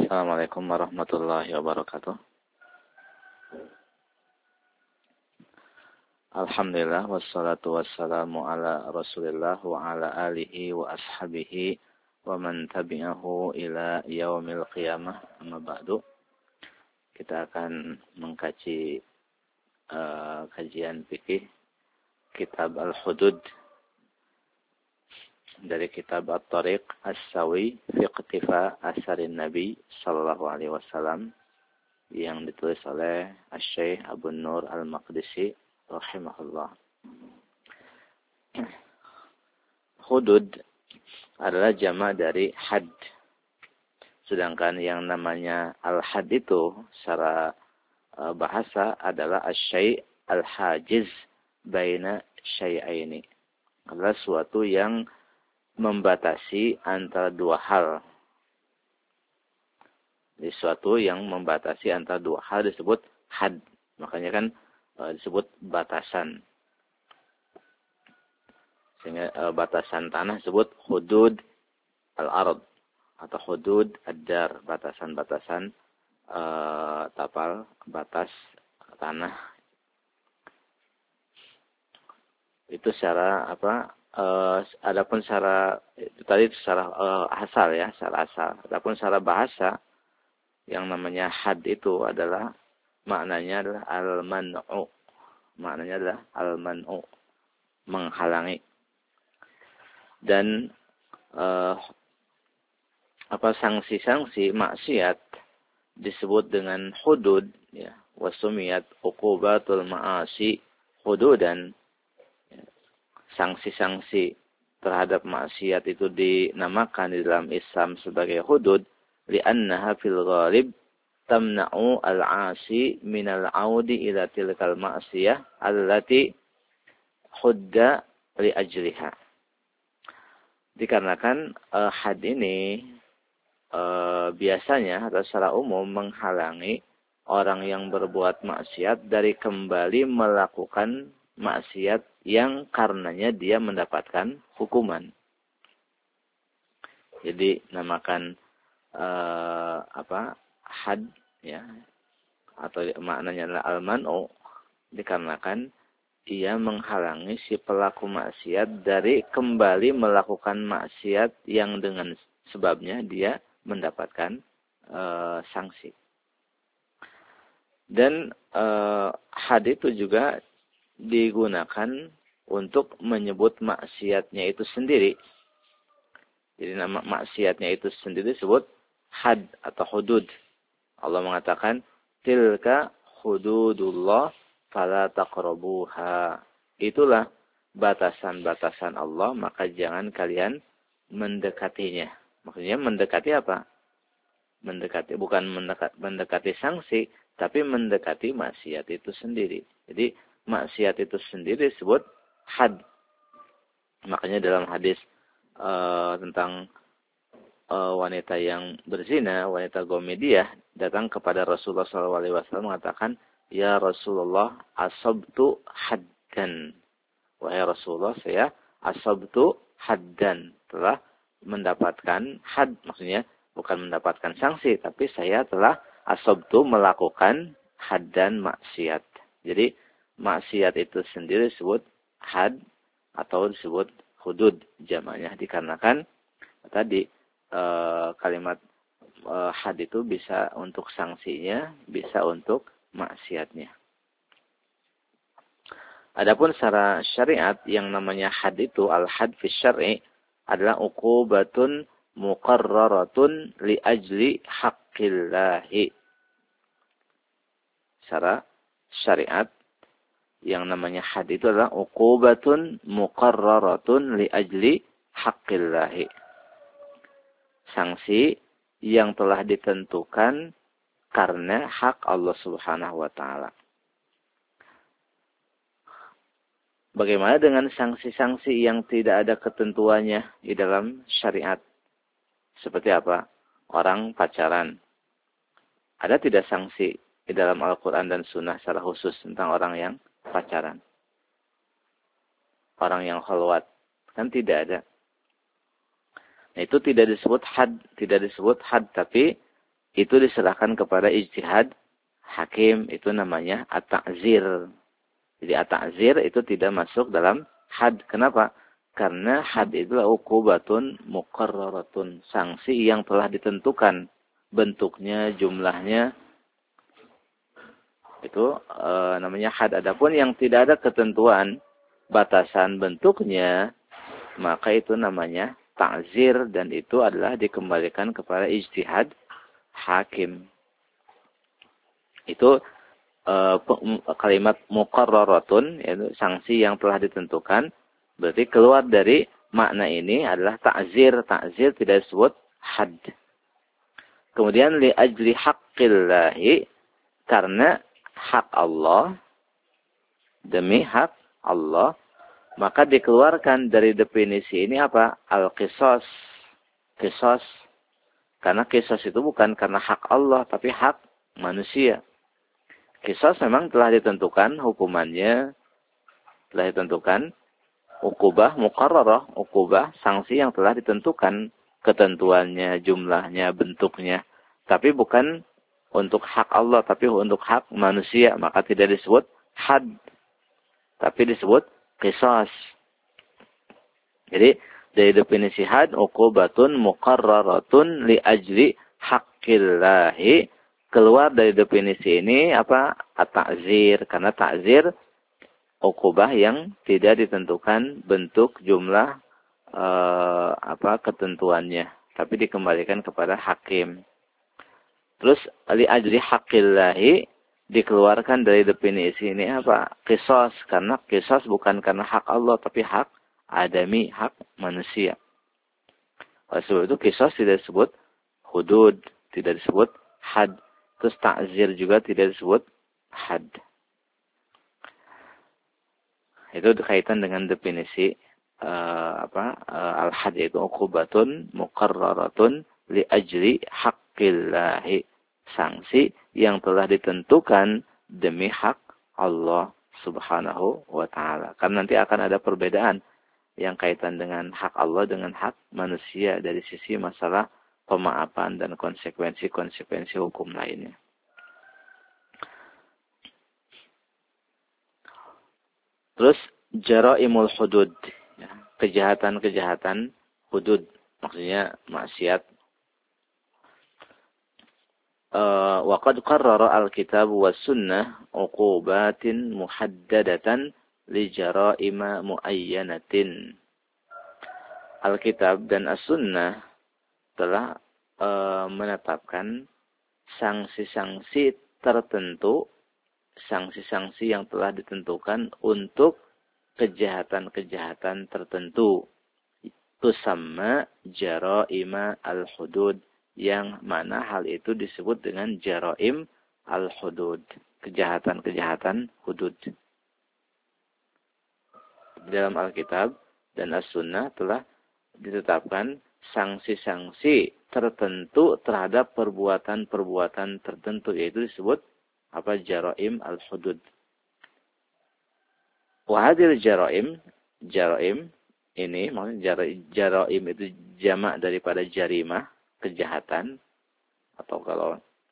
Assalamualaikum warahmatullahi wabarakatuh. Alhamdulillah wassalatu wassalamu ala Rasulillah wa ala alihi wa ashabihi wa man tabi'ahu ila yaumil qiyamah. Amma ba'du. Kita akan mengkaji kajian fikih kitab Al-Hudud dari kitab At-Tariq As-Sawi fi Iqtifa Asarin Nabi sallallahu alaihi wasallam yang ditulis oleh Asy-Syaikh Abu Nur Al-Maqdisi rahimahullah. Hudud adalah jamak dari had. Sedangkan yang namanya al-had itu secara bahasa adalah asy-syai' al-hajiz baina syai'aini. Adalah suatu yang membatasi antara dua hal. Jadi suatu yang membatasi antara dua hal disebut had. Makanya kan disebut batasan. Sehingga batasan tanah disebut hudud al-ard atau hudud ad-dar, batasan-batasan tapal, batas tanah. Itu secara apa? Adapun secara tadi secara asal ya, secara asal. Adapun secara bahasa yang namanya had itu adalah maknanya adalah al-man'u. Maknanya adalah al-man'u, menghalangi. Dan sanksi-sanksi maksiat disebut dengan hudud ya, wasumiyat uqubatul ma'asi hududan. Sanksi-sanksi terhadap maksiat itu dinamakan di dalam Islam sebagai hudud li'annaha fil ghalib tamna'u al-'asi minal 'audi ila tilkal ma'siyah allati hudda li ajliha. Dikarenakan had ini biasanya atau secara umum menghalangi orang yang berbuat maksiat dari kembali melakukan maksiat yang karenanya dia mendapatkan hukuman. Jadi namakan had ya, atau maknanya adalah al-man'u, dikarenakan ia menghalangi si pelaku maksiat dari kembali melakukan maksiat yang dengan sebabnya dia mendapatkan sanksi. Dan had itu juga digunakan untuk menyebut maksiatnya itu sendiri. Jadi nama maksiatnya itu sendiri disebut had atau hudud. Allah mengatakan tilka hududullah fala taqrabuha. Itulah batasan-batasan Allah, maka jangan kalian mendekatinya. Maksudnya mendekati apa? Mendekati bukan mendekati sanksi, tapi mendekati maksiat itu sendiri. Jadi maksiat itu sendiri disebut had. Makanya dalam hadis tentang wanita yang berzina, wanita gomediah, datang kepada Rasulullah SAW mengatakan, ya Rasulullah, asabtu haddan. Wahai Rasulullah, saya asabtu haddan. Telah mendapatkan had, maksudnya bukan mendapatkan sanksi, tapi saya telah asabtu melakukan haddan maksiat. Jadi maksiat itu sendiri disebut had atau disebut hudud jamaknya, dikarenakan tadi kalimat had itu bisa untuk sanksinya, bisa untuk maksiatnya. Adapun secara syariat yang namanya had itu al-had fi syar'i adalah uqubatun muqarraratun li ajli haqqillahi. Secara syariat yang namanya had itu adalah uqubatun muqarraratun li ajli haqqillahi. Sanksi yang telah ditentukan karena hak Allah Subhanahu wa taala. Bagaimana dengan sanksi-sanksi yang tidak ada ketentuannya di dalam syariat? Seperti apa? Orang pacaran. Ada tidak sanksi di dalam Al-Quran dan Sunnah secara khusus tentang orang yang pacaran? Orang yang khalwat. Kan tidak ada. Nah, itu tidak disebut had, tapi itu diserahkan kepada ijtihad hakim, itu namanya at-ta'zir. Jadi at-ta'zir itu tidak masuk dalam had. Kenapa? Karena had itu uqubatun muqarraratun, sanksi yang telah ditentukan bentuknya, jumlahnya, itu namanya had. Adapun yang tidak ada ketentuan batasan bentuknya, maka itu namanya ta'zir, dan itu adalah dikembalikan kepada ijtihad hakim. Itu kalimat muqarraratun, yaitu sanksi yang telah ditentukan, berarti keluar dari makna ini adalah ta'zir. Ta'zir tidak disebut had. Kemudian li ajli haqqillahi, karena hak Allah, demi hak Allah, maka dikeluarkan dari definisi ini apa? Al-qisas. Qisas. Karena qisas itu bukan karena hak Allah, tapi hak manusia. Qisas memang telah ditentukan hukumannya, telah ditentukan uqubah muqarrarah, uqubah sanksi yang telah ditentukan ketentuannya, jumlahnya, bentuknya. Tapi bukan untuk hak Allah, tapi untuk hak manusia. Maka tidak disebut had, tapi disebut qisas. Jadi dari definisi had, uqubatun muqarraratun li ajli haqqillahi, keluar dari definisi ini apa? At-ta'zir. Karena ta'zir uqubah yang tidak ditentukan bentuk, jumlah, ketentuannya, tapi dikembalikan kepada hakim. Terus li ajli haqqillahi dikeluarkan dari definisi ini apa? Qisas. Karena qisas bukan karena hak Allah, tapi hak adami, hak manusia. Oleh sebab itu qisas tidak disebut hudud, tidak disebut had. Terus ta'zir juga tidak disebut had. Itu berkaitan dengan definisi al-had, yaitu uqubatun muqarraratun li ajli haqqillahi, sanksi yang telah ditentukan demi hak Allah Subhanahu wa taala. Karena nanti akan ada perbedaan yang kaitan dengan hak Allah dengan hak manusia dari sisi masalah pemaafan dan konsekuensi-konsekuensi hukum lainnya. Terus jaraimul hudud, ya, kejahatan-kejahatan hudud, maksudnya maksiat. Wa qad qarrara al-kitab was sunnah uqubatin muhaddadatan li jaraima muayyanatin. Al-kitab dan as-sunnah telah menetapkan sanksi-sanksi tertentu, sanksi-sanksi yang telah ditentukan untuk kejahatan-kejahatan tertentu. Itu sama jaraima al-hudud, yang mana hal itu disebut dengan jaraim al-hudud, kejahatan-kejahatan hudud. Dalam Alkitab dan As-Sunnah telah ditetapkan sanksi-sanksi tertentu terhadap perbuatan-perbuatan tertentu, yaitu disebut apa? Jaraim al-hudud. Wahadil jaraim ini, maksudnya jaraim itu jamak daripada jarimah, kejahatan, atau kalau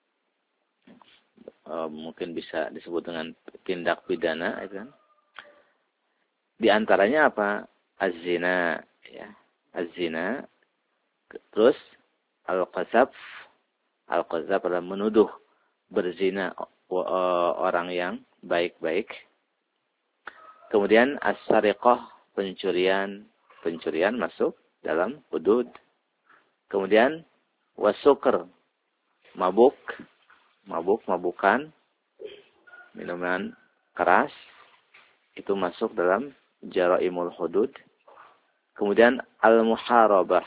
mungkin bisa disebut dengan tindak pidana, itu kan. Di antaranya apa? Az-zina, ya. Az-zina. Terus al-qazaf. Al-qazaf adalah menuduh berzina orang yang baik-baik. Kemudian as-sariqah, pencurian masuk dalam hudud. Kemudian wasukr, mabukan, minuman keras, itu masuk dalam jaraimul hudud. Kemudian al-muharabah,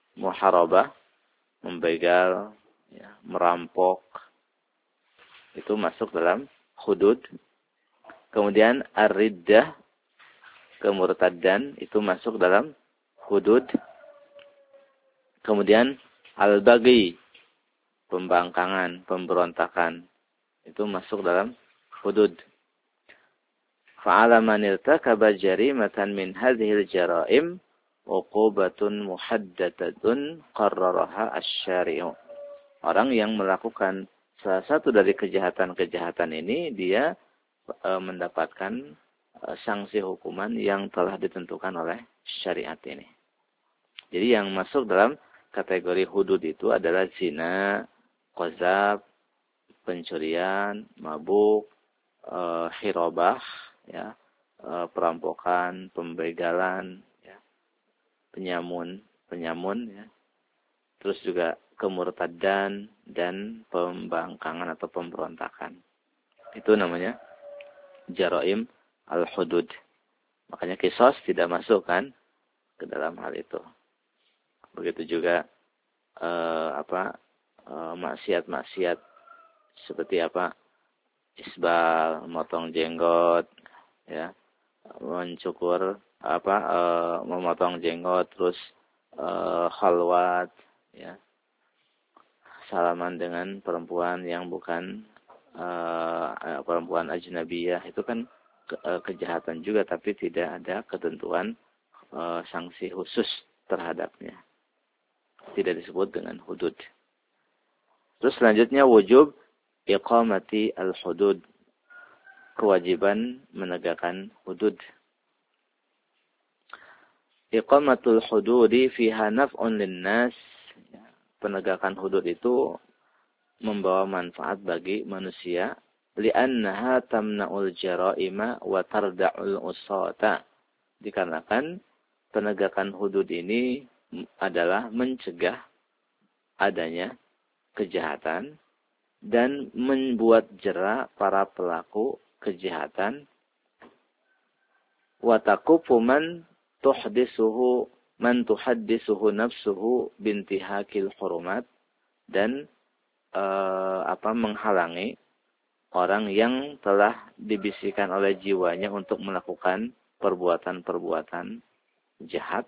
membegal, ya, merampok, itu masuk dalam hudud. Kemudian ar-riddah, kemurtadan, itu masuk dalam hudud. Kemudian al-baghi, pembangkangan, pemberontakan, itu masuk dalam hudud. Fa'ala man irtakaba jarimatan min hadhil jaraim uqubatun muhaddadatun qarraraha asy-syari'u. Orang yang melakukan salah satu dari kejahatan-kejahatan ini, dia mendapatkan sanksi hukuman yang telah ditentukan oleh syariat ini. Jadi yang masuk dalam kategori hudud itu adalah zina, qazaf, pencurian, mabuk, hirabah, ya, perampokan, pembegalan, ya, penyamun, ya. Terus juga kemurtadan dan pembangkangan atau pemberontakan. Itu namanya jaraim al-hudud. Makanya kisos tidak masuk kan ke dalam hal itu. Begitu juga maksiat-maksiat seperti apa? Isbal, motong jenggot, ya, mencukur memotong jenggot, terus khalwat, ya, salaman dengan perempuan yang bukan perempuan ajnabiyah, itu kan kejahatan juga, tapi tidak ada ketentuan sanksi khusus terhadapnya. Tidak disebut dengan hudud. Terus selanjutnya wujub iqamati al-hudud. Kewajiban menegakkan hudud. Iqamatul hududi fiha naf'un linnas. Penegakan hudud itu membawa manfaat bagi manusia. Li'annaha tamna'ul jara'ima wa tarda'ul usata. Dikarenakan penegakan hudud ini adalah mencegah adanya kejahatan dan membuat jera para pelaku kejahatan. Wa taqufu man tuhaddisuhu nafsuhu bintihakil hurumat, dan menghalangi orang yang telah dibisikkan oleh jiwanya untuk melakukan perbuatan-perbuatan jahat.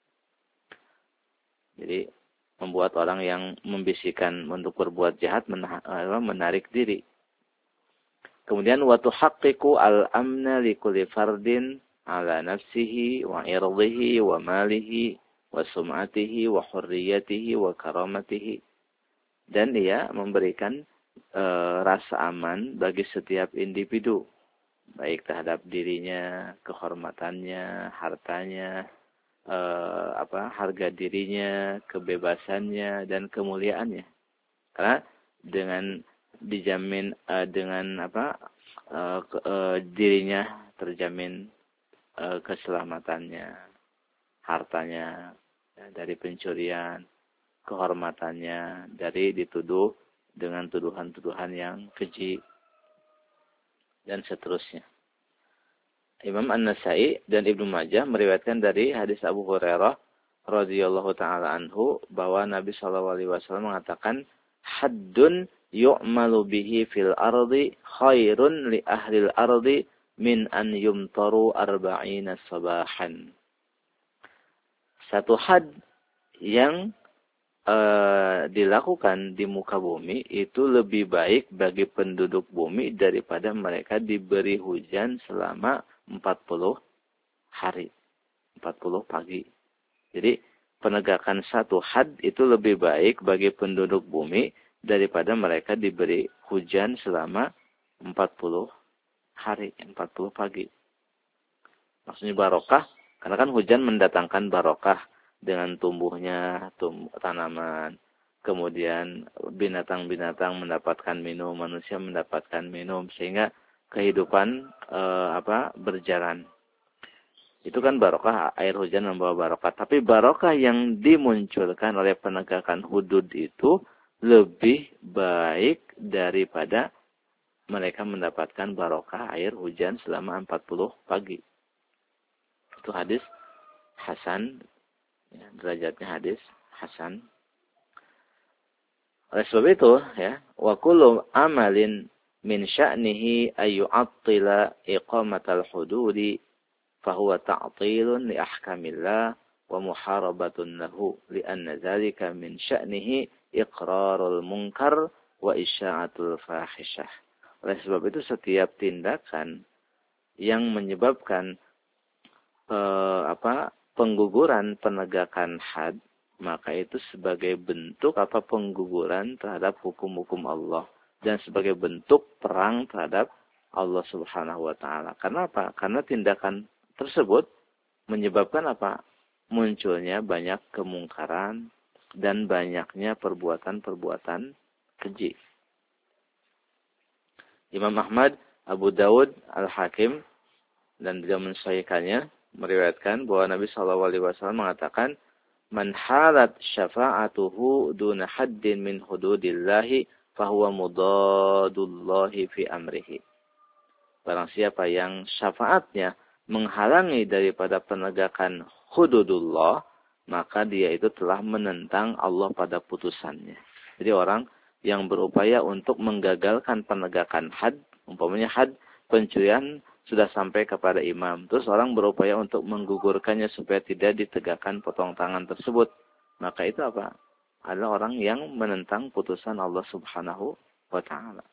Jadi membuat orang yang membisikkan untuk berbuat jahat menarik diri. Kemudian wa tuhaqqiqu al-amna li kulli fardin ala nafsihi wa irdihi wa malihi wa sum'atihi wa hurriyatihi wa karamatihi. Dan ia memberikan rasa aman bagi setiap individu, baik terhadap dirinya, kehormatannya, hartanya, harga dirinya, kebebasannya, dan kemuliaannya. Karena dengan dijamin dirinya terjamin keselamatannya, hartanya dari pencurian, kehormatannya dari dituduh dengan tuduhan-tuduhan yang keji, dan seterusnya. Imam An-Nasai dan Ibnu Majah meriwayatkan dari hadis Abu Hurairah radhiyallahu taala anhu bahwa Nabi sallallahu alaihi wasallam mengatakan, haddun yu'malu bihi fil ardi khairun li ahlil ardi min an yumtaru arba'ina sabahan. Satu had yang dilakukan di muka bumi itu lebih baik bagi penduduk bumi daripada mereka diberi hujan selama 40 hari, 40 pagi. Jadi penegakan satu had itu lebih baik bagi penduduk bumi daripada mereka diberi hujan selama 40 hari, 40 pagi. Maksudnya barokah, karena kan hujan mendatangkan barokah dengan tumbuhnya tanaman. Kemudian binatang-binatang mendapatkan minum, manusia mendapatkan minum, sehingga kehidupan berjalan. Itu kan barokah, air hujan membawa barokah. Tapi barokah yang dimunculkan oleh penegakan hudud itu lebih baik daripada mereka mendapatkan barokah air hujan selama 40 pagi. Itu hadis hasan, ya, derajatnya hadis hasan. Oleh sebab itu, ya, wa kullu amalin min sya'nihi ayyu'attila iqamatal hududi fahuwa ta'tilun li ahkamillah wa muharabatun lahu li'anna dzalika min sya'nihi iqrarul munkar wa isya'atul fahishah. Oleh sebab itu setiap tindakan yang menyebabkan pengguguran penegakan had, maka itu sebagai bentuk pengguguran terhadap hukum-hukum Allah dan sebagai bentuk perang terhadap Allah Subhanahu wa taala. Karena apa? Karena tindakan tersebut menyebabkan munculnya banyak kemungkaran dan banyaknya perbuatan-perbuatan keji. Imam Ahmad, Abu Dawud, Al-Hakim dan beliau mensahihkannya meriwayatkan bahwa Nabi SAW mengatakan, "Man halat syafa'atuhu duna haddin min hududillahi fahuwa mudadullahi fi amrihi." Barang siapa yang syafaatnya menghalangi daripada penegakan hududullah, maka dia itu telah menentang Allah pada putusannya. Jadi orang yang berupaya untuk menggagalkan penegakan had, umpamanya had pencurian sudah sampai kepada imam, terus orang berupaya untuk menggugurkannya supaya tidak ditegakkan potong tangan tersebut, maka itu adalah orang yang menentang putusan Allah Subhanahu wa taala.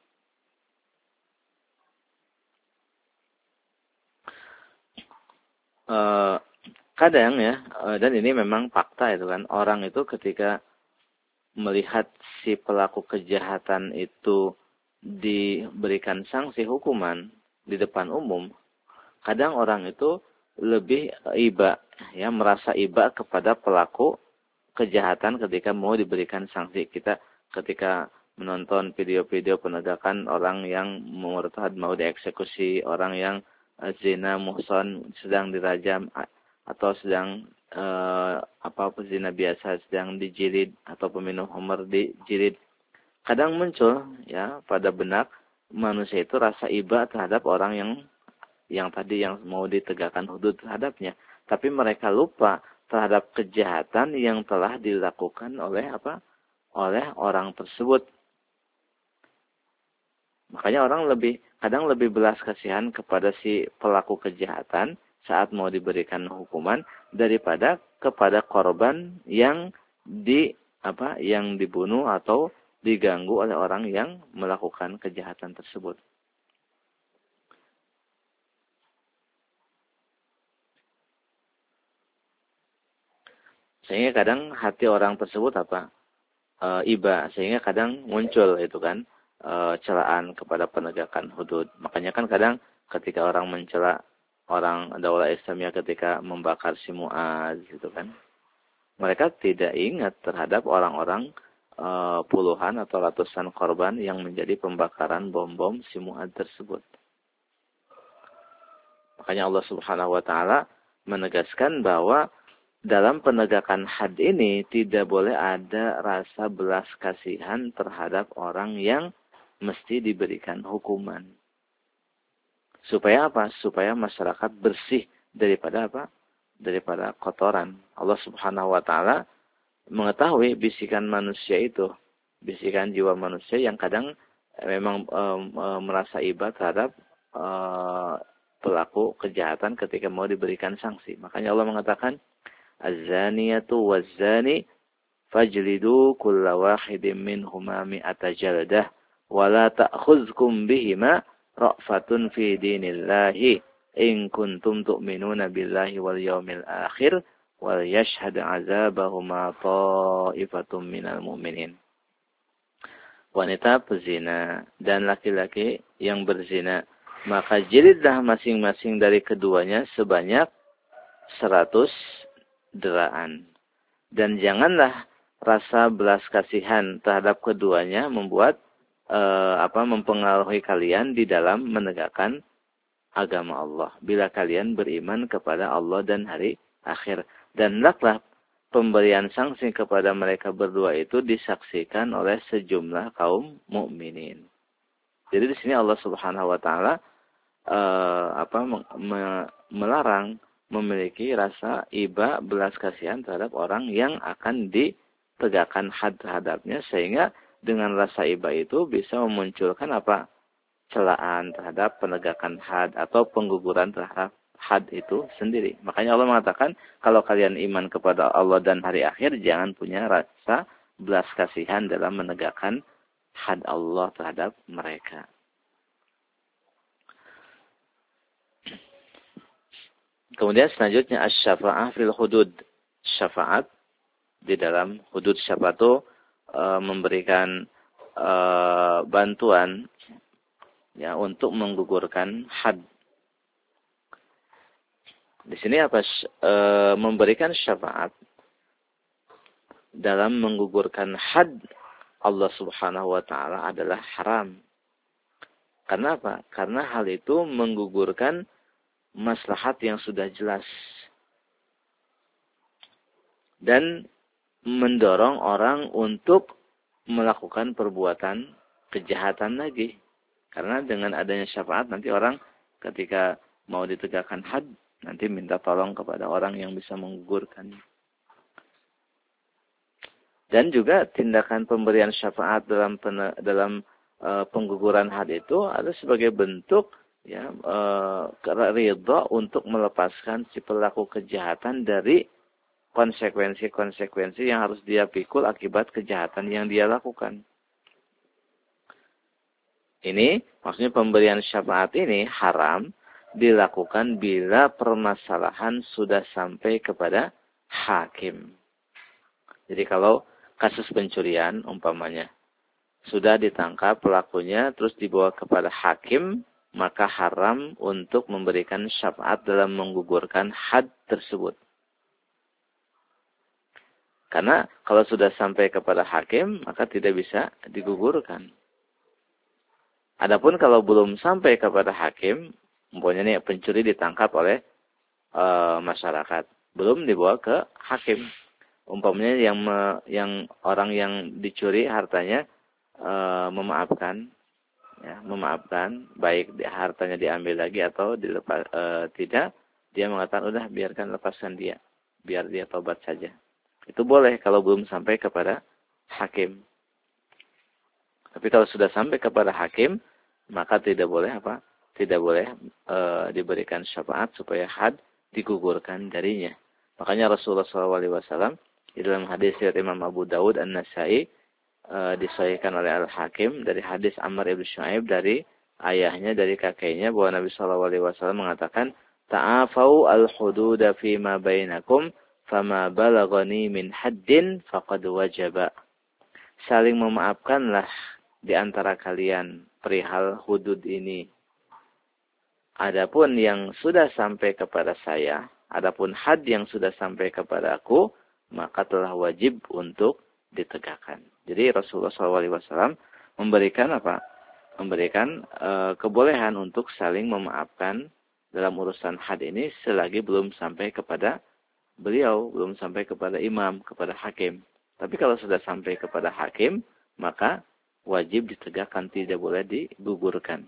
Kadang dan ini memang fakta itu kan, orang itu ketika melihat si pelaku kejahatan itu diberikan sanksi hukuman di depan umum, kadang orang itu lebih merasa iba kepada pelaku kejahatan ketika mau diberikan sanksi. Kita ketika menonton video-video penegakan orang yang murtad mau dieksekusi, orang yang zina muhsan sedang dirajam atau sedang zina biasa sedang dijilid atau peminum khamr dijilid, kadang muncul pada benak manusia itu rasa iba terhadap orang yang tadi yang mau ditegakkan hudud terhadapnya, tapi mereka lupa terhadap kejahatan yang telah dilakukan oleh orang tersebut. Makanya orang kadang lebih belas kasihan kepada si pelaku kejahatan saat mau diberikan hukuman daripada kepada korban yang dibunuh atau diganggu oleh orang yang melakukan kejahatan tersebut. Sehingga kadang hati orang tersebut iba, sehingga kadang muncul itu kan celaan kepada penegakan hudud. Makanya kan kadang ketika orang mencela orang daulah Islamiyah ketika membakar si Muaz gitu kan, mereka tidak ingat terhadap orang-orang puluhan atau ratusan korban yang menjadi pembakaran bom-bom si Muaz tersebut. Makanya Allah Subhanahu wa taala menegaskan bahwa dalam penegakan had ini tidak boleh ada rasa belas kasihan terhadap orang yang mesti diberikan hukuman. Supaya Supaya masyarakat bersih daripada daripada kotoran. Allah Subhanahu wa taala mengetahui bisikan manusia itu, bisikan jiwa manusia yang kadang memang merasa iba terhadap pelaku kejahatan ketika mau diberikan sanksi. Makanya Allah mengatakan, "Az-zaniyatu waz-zani fajlidu kulla wahidin minhuma mi'ata jaldah wa la ta'khudhukum bihima ra'fatun fi dinillahi in kuntum tu'minuna billahi wal yawmil akhir wal yashhad 'adzabahuma ta'ifatum minal mu'minin." Wanita pezina dan laki-laki yang berzina, maka jilidlah masing-masing dari keduanya sebanyak 100 deraan. Dan janganlah rasa belas kasihan terhadap keduanya membuat mempengaruhi kalian di dalam menegakkan agama Allah. Bila kalian beriman kepada Allah dan hari akhir. Dan hendaklah pemberian sanksi kepada mereka berdua itu disaksikan oleh sejumlah kaum mukminin. Jadi di sini Allah Subhanahu wa taala melarang memiliki rasa iba belas kasihan terhadap orang yang akan ditegakkan had terhadapnya, sehingga dengan rasa iba itu bisa memunculkan celaan terhadap penegakan had atau pengguguran terhadap had itu sendiri. Makanya Allah mengatakan, kalau kalian iman kepada Allah dan hari akhir, jangan punya rasa belas kasihan dalam menegakkan had Allah terhadap mereka. Kemudian selanjutnya asy-syafa'ah fil hudud. Syafaat di dalam hudud. Siapa tuh memberikan bantuan ya untuk menggugurkan had. Di sini apa memberikan syafaat dalam menggugurkan had Allah Subhanahu wa taala adalah haram. Karena apa? Karena hal itu menggugurkan maslahat yang sudah jelas dan mendorong orang untuk melakukan perbuatan kejahatan lagi. Karena dengan adanya syafaat nanti orang ketika mau ditegakkan had nanti minta tolong kepada orang yang bisa menggugurkannya. Dan juga tindakan pemberian syafaat dalam pengguguran had itu ada sebagai bentuk ya ridha untuk melepaskan si pelaku kejahatan dari konsekuensi-konsekuensi yang harus dia pikul akibat kejahatan yang dia lakukan. Ini maksudnya pemberian syafaat ini haram dilakukan bila permasalahan sudah sampai kepada hakim. Jadi kalau kasus pencurian umpamanya sudah ditangkap pelakunya terus dibawa kepada hakim, maka haram untuk memberikan syafaat dalam menggugurkan had tersebut. Karena kalau sudah sampai kepada hakim, maka tidak bisa digugurkan. Adapun kalau belum sampai kepada hakim, umpamanya nih pencuri ditangkap oleh masyarakat, belum dibawa ke hakim. Umpamanya yang orang yang dicuri hartanya memaafkan, ya, memaafkan, baik hartanya diambil lagi atau dilepas, tidak, dia mengatakan udah biarkan lepaskan dia, biar dia tobat saja. Itu boleh kalau belum sampai kepada hakim. Tapi kalau sudah sampai kepada hakim, maka tidak boleh apa? Tidak boleh diberikan syafaat supaya had digugurkan darinya. Makanya Rasulullah SAW di dalam hadis riwayat Imam Abu Dawud An-Nasai disahihkan oleh Al-Hakim dari hadis Amr ibn Shu'aib dari ayahnya dari kakeknya bahwa Nabi SAW mengatakan ta'afau al-hududa fima bainakum fama balagani min haddin faqad wajaba. Saling memaafkanlah di antara kalian perihal hudud ini. Adapun yang sudah sampai kepada saya, adapun had yang sudah sampai kepada aku, maka telah wajib untuk ditegakkan. Jadi Rasulullah SAW memberikan apa? Memberikan kebolehan untuk saling memaafkan dalam urusan had ini selagi belum sampai kepada beliau, belum sampai kepada imam, kepada hakim. Tapi kalau sudah sampai kepada hakim, maka wajib ditegakkan, tidak boleh digugurkan.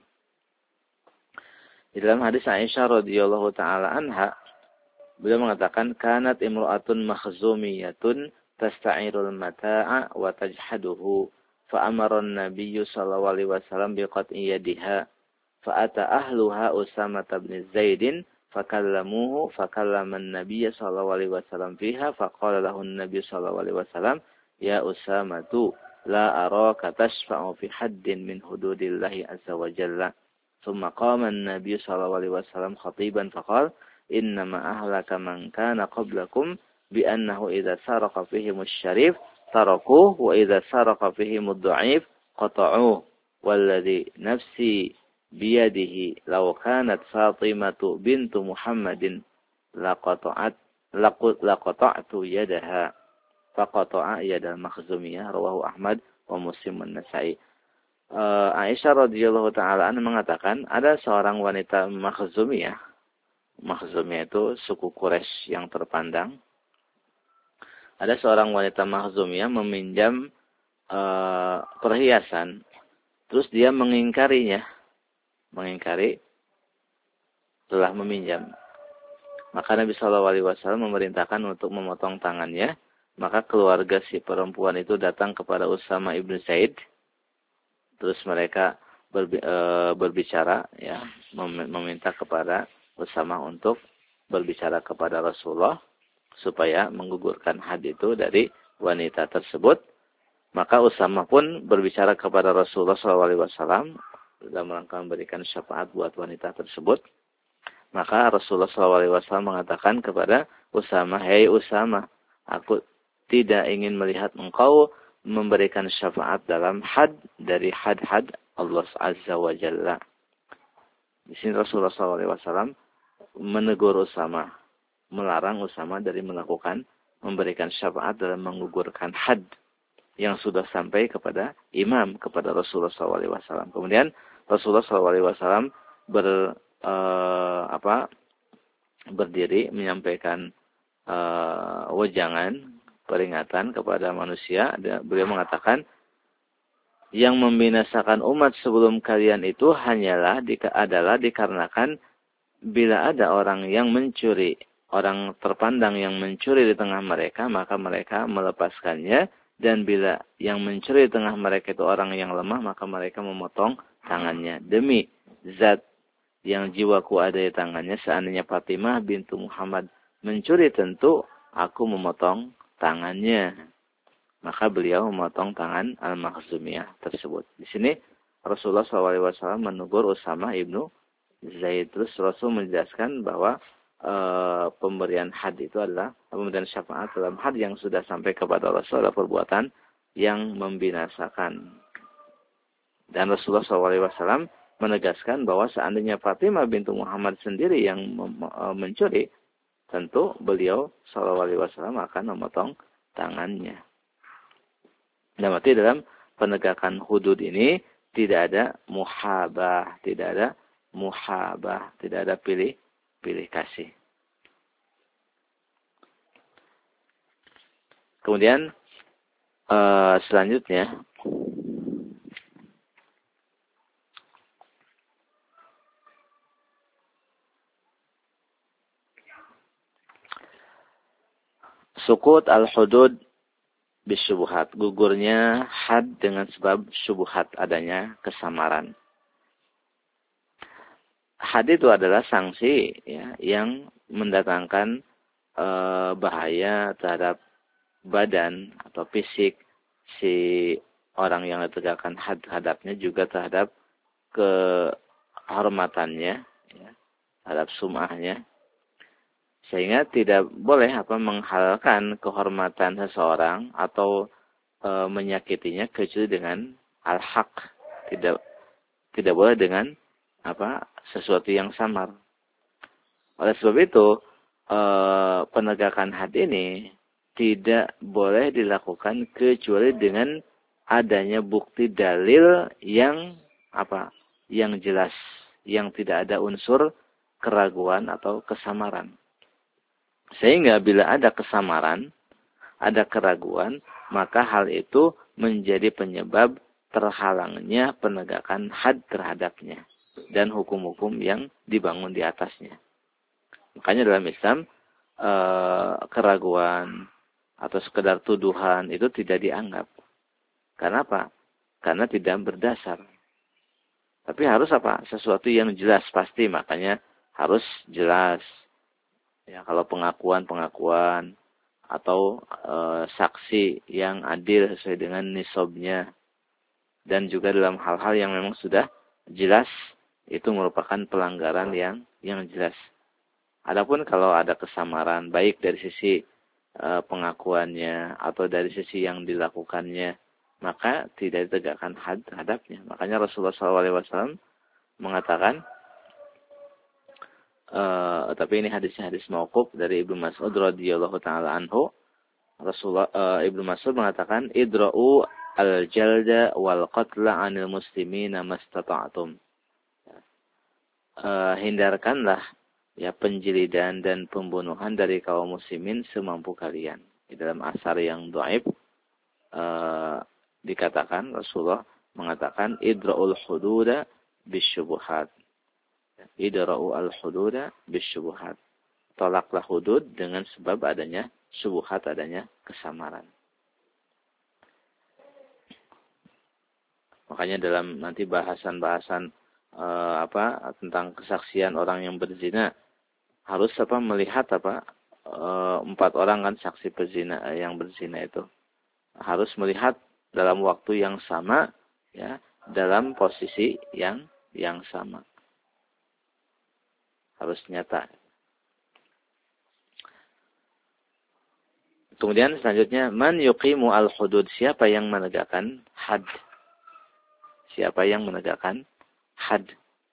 Di dalam hadis Aisyah radhiyallahu taala anha, beliau mengatakan kanat imra'atun makhzumiyatun tasta'irul mata'a wa tajhaduhu fa amara an-nabiy sallallahu alaihi wasallam biqat'i yadiha fa ata ahluha Usamah bin Zaid fakallamuhu fakallama an-nabiy sallallahu alaihi wasallam fiha faqala lahu an-nabiy sallallahu alaihi wasallam ya Usamatu la araka tashfa'u fi haddin min hududillahi azza wa jalla. Thumma qama an-nabiy sallallahu alaihi wasallam khatiban faqala innama ahlaka man kana qablakum bi annahu idza saraqa fihim asy-syarif tarakuhu wa idza saraqa fihim ad-dha'if qata'uhu walladhi nafsi biyadihi law kanat Fatimatu bintu Muhammadin laqata'tu yadaha faqata'a yadal Makhzumiyah rawahu Ahmad wa Muslim an-Nasa'i. Aisyah radhiyallahu taala anha mengatakan ada seorang wanita Makhzumiyah. Makhzumiyah itu suku Quraisy yang terpandang. Ada seorang wanita Makhzumiyah meminjam perhiasan, terus dia mengingkarinya. Mengingkari telah meminjam. Maka Nabi SAW memerintahkan untuk memotong tangannya. Maka keluarga si perempuan itu datang kepada Usamah ibn Zaid. Terus mereka berbicara, ya, meminta kepada Usamah untuk berbicara kepada Rasulullah supaya menggugurkan had itu dari wanita tersebut. Maka Usamah pun berbicara kepada Rasulullah SAW dalam rangka memberikan syafaat buat wanita tersebut. Maka Rasulullah SAW mengatakan kepada Usamah, "Hei Usamah, aku tidak ingin melihat engkau memberikan syafaat dalam had dari had-had Allah Azza wa Jalla. Di sini Rasulullah SAW menegur Usama, melarang Usama dari melakukan memberikan syafaat dalam menggugurkan had yang sudah sampai kepada imam, kepada Rasulullah SAW. Kemudian Rasulullah SAW berdiri menyampaikan wejangan peringatan kepada manusia. Beliau mengatakan, yang membinasakan umat sebelum kalian itu adalah dikarenakan bila ada orang yang mencuri, orang terpandang yang mencuri di tengah mereka, maka mereka melepaskannya. Dan bila yang mencuri di tengah mereka itu orang yang lemah, maka mereka memotong tangannya. Demi zat yang jiwaku ada di tangannya, seandainya Fatimah bintu Muhammad mencuri, tentu aku memotong tangannya. Maka beliau memotong tangan Al-Makhzumiyah tersebut. Di sini Rasulullah SAW menegur Usama ibnu Zaid. Terus Rasul menjelaskan bahwa pemberian had itu adalah pemberian syafaat dalam had yang sudah sampai kepada Rasul adalah perbuatan yang membinasakan. Dan Rasulullah SAW menegaskan bahwa seandainya Fatimah bintu Muhammad sendiri yang mencuri, tentu beliau SAW akan memotong tangannya. Dan berarti dalam penegakan hudud ini tidak ada muhabah, tidak ada pilih kasih. Kemudian selanjutnya sukut al-hudud bisyubuhat, gugurnya had dengan sebab syubuhat, adanya kesamaran. Had itu adalah sanksi ya, yang mendatangkan bahaya terhadap badan atau fisik si orang yang ditegakkan had terhadapnya, juga terhadap kehormatannya, ya, terhadap sum'ahnya. Sehingga tidak boleh menghalalkan kehormatan seseorang atau menyakitinya kecuali dengan al-haq. Tidak boleh dengan sesuatu yang samar. Oleh sebab itu penegakan had ini tidak boleh dilakukan kecuali dengan adanya bukti dalil yang jelas, yang tidak ada unsur keraguan atau kesamaran. Sehingga bila ada kesamaran, ada keraguan, maka hal itu menjadi penyebab terhalangnya penegakan had terhadapnya dan hukum-hukum yang dibangun di atasnya. Makanya dalam Islam keraguan atau sekedar tuduhan itu tidak dianggap. Karena apa? Karena tidak berdasar. Tapi harus sesuatu yang jelas pasti, makanya harus jelas. Ya, kalau pengakuan atau saksi yang adil sesuai dengan nisabnya, dan juga dalam hal-hal yang memang sudah jelas itu merupakan pelanggaran yang jelas. Adapun kalau ada kesamaran baik dari sisi pengakuannya atau dari sisi yang dilakukannya, maka tidak ditegakkan had terhadapnya. Makanya Rasulullah SAW mengatakan, tapi ini hadis mauquf dari Ibnu Mas'ud radhiyallahu taala anhu. Rasulullah Ibnu Mas'ud mengatakan, idra'u al-jalda wal qatla 'anil muslimina mastata'tum. Hindarkanlah ya penjilidan dan pembunuhan dari kaum muslimin semampu kalian. Di dalam asar yang dhaif dikatakan, Rasulullah mengatakan, idra'ul hududa bisyubuhat. Idra'u al-hududa bisyubuhat. Tolaklah hudud dengan sebab adanya syubuhat, adanya kesamaran. Makanya dalam nanti bahasan-bahasan tentang kesaksian orang yang berzina, harus melihat 4 orang kan saksi perzina yang berzina itu harus melihat dalam waktu yang sama, ya, dalam posisi yang sama. Harus nyata. Kemudian selanjutnya, man yuqimu al-hudud, siapa yang menegakkan had? Siapa yang menegakkan had?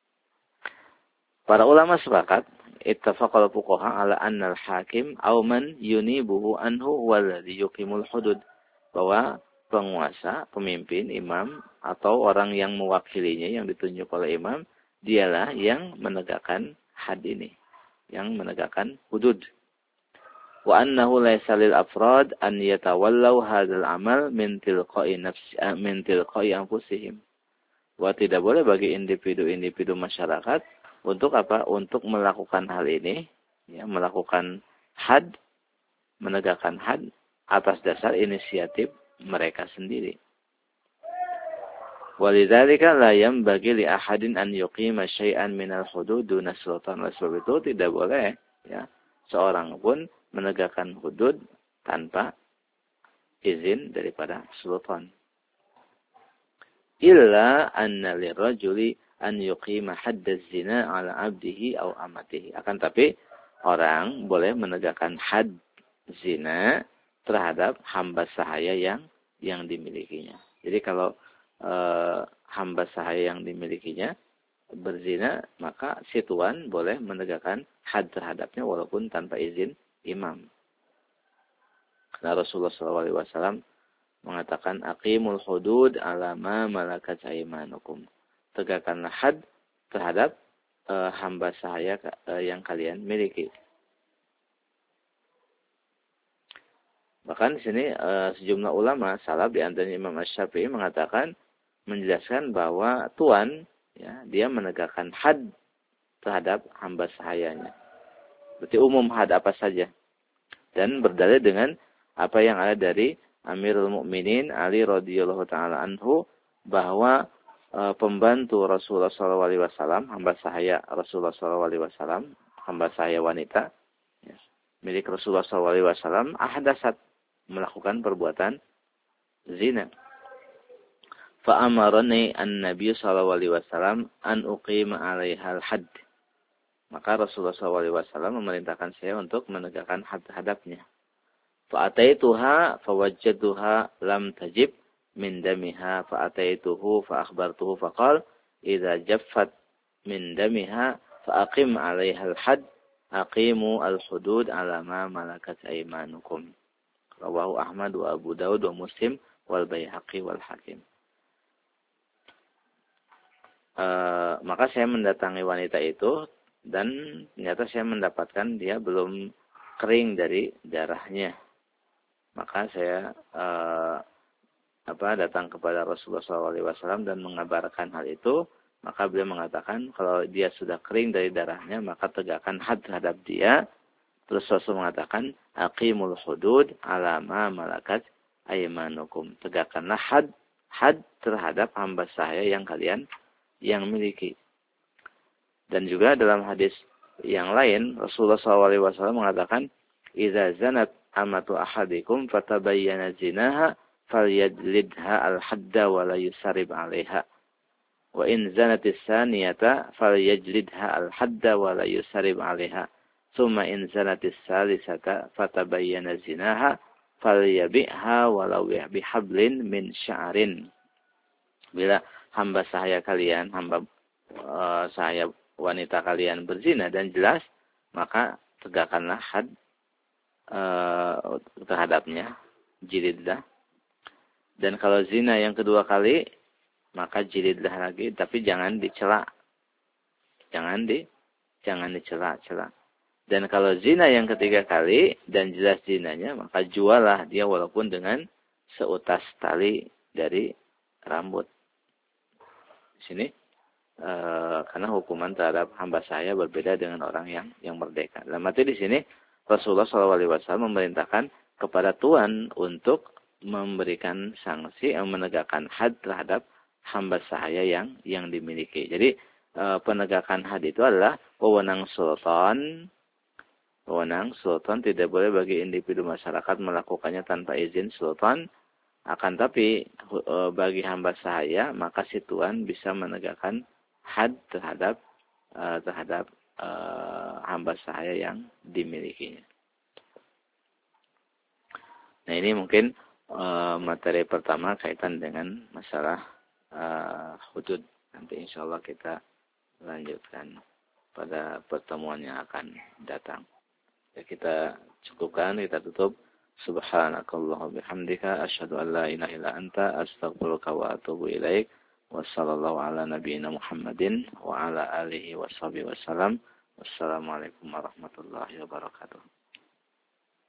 Para ulama sepakat, ittafaqal fuqaha ala anna al-hakim aw man yunibuhu anhu walladhi yuqimul hudud. Bahwa penguasa, pemimpin, imam, atau orang yang mewakilinya, yang ditunjuk oleh imam, dialah yang menegakkan had ini, yang menegakkan hudud. Wa annahu laysa lil afrad an yatawallaw hadzal amal min tilqa'i anfusihim. Wa tidak boleh bagi individu-individu masyarakat untuk apa? Untuk melakukan hal ini, ya, melakukan had, menegakkan had atas dasar inisiatif mereka sendiri. Walidzalika la yanbaghi li ahadin an yuqima syai'an minal hudud duna sultan. Oleh sebab itu tidak boleh, ya, seorang pun menegakkan hudud tanpa izin daripada sultan. Illa anna lirajuli an yuqima haddaz zina ala abdihi aw amatihi. Akan tapi orang boleh menegakkan had zina terhadap hamba sahaya yang dimilikinya. Jadi kalau hamba sahaya yang dimilikinya berzina, maka si tuan boleh menegakkan had terhadapnya walaupun tanpa izin imam. Karena Rasulullah SAW mengatakan aqimul hudud ala ma malakat aymanukum. Tegakkanlah had terhadap hamba sahaya yang kalian miliki. Bahkan di sini sejumlah ulama salaf di antaranya Imam Asy-Syafi'i mengatakan, menjelaskan bahwa tuan, ya, dia menegakkan had terhadap hamba sahayanya. Berarti umum had apa saja. Dan berdalil dengan apa yang ada dari Amirul Mukminin Ali radhiyallahu taala anhu, bahwa pembantu Rasulullah SAW, hamba sahaya Rasulullah SAW, hamba sahaya wanita, ya, milik Rasulullah SAW, ahdatsat, melakukan perbuatan zina. Fa'amarani an-nabiy SAW an uqima 'alaiha al-hadd. Maka Rasulullah SAW memerintahkan saya untuk menegakkan had terhadapnya. Fa'ataituha fawajjaduha lam tajib min damiha fa'ataituhu fa'akhbartuhu faqal idza jaffat min damiha fa'aqim 'alaiha al-hadd aqimu al-hudud 'ala ma malakat aymanukum. Rawahu Ahmad wa Abu Daud wa Muslim wal Baihaqi wal Hakim. Maka saya mendatangi wanita itu dan ternyata saya mendapatkan dia belum kering dari darahnya. Maka saya datang kepada Rasulullah SAW dan mengabarkan hal itu. Maka beliau mengatakan kalau dia sudah kering dari darahnya maka tegakkan had terhadap dia. Terus Rasul mengatakan aqimul hudud ala ma malakat aymanukum. Tegakkanlah had terhadap hamba sahaya yang kalian yang miliki. Dan juga dalam hadis yang lain Rasulullah SAW mengatakan idza zanat amatu ahadikum fatabayyana zinaha falyajlidha al-hadda wa la yusarib 'alaiha. Wa in zanatis saniyata falyajlidha al-hadda wa la yusarib 'alaiha. Summa in zanatis salisata fatabayyana zinaha falyabi'ha walau bihablin min sya'rin. Bila hamba sahaya kalian, sahaya wanita kalian berzina dan jelas, maka tegakkanlah had terhadapnya, jilidlah. Dan kalau zina yang kedua kali, maka jilidlah lagi, tapi jangan dicela. Jangan dicela-cela. Dan kalau zina yang ketiga kali dan jelas zinanya, maka jualah dia walaupun dengan seutas tali dari rambut. Di sini karena hukuman terhadap hamba sahaya berbeda dengan orang yang merdeka. Dalam arti di sini Rasulullah SAW memerintahkan kepada tuan untuk memberikan sanksi yang menegakkan had terhadap hamba sahaya yang dimiliki. Jadi penegakan had itu adalah wewenang sultan. Wewenang sultan, tidak boleh bagi individu masyarakat melakukannya tanpa izin sultan. Akan tapi bagi hamba sahaya maka si tuan bisa menegakkan had terhadap hamba sahaya yang dimilikinya. Nah, ini mungkin materi pertama kaitan dengan masalah hudud. Nanti insya Allah kita lanjutkan pada pertemuan yang akan datang. Ya, kita cukupkan, kita tutup. Subhanakallahumma bihamdika asyhadu an la ilaha illa anta astaghfiruka wa atubu ilaik. Wassallallahu ala nabiyyina Muhammadin wa ala alihi washabihi wasallam. Wassalamualaikum warahmatullahi wabarakatuh.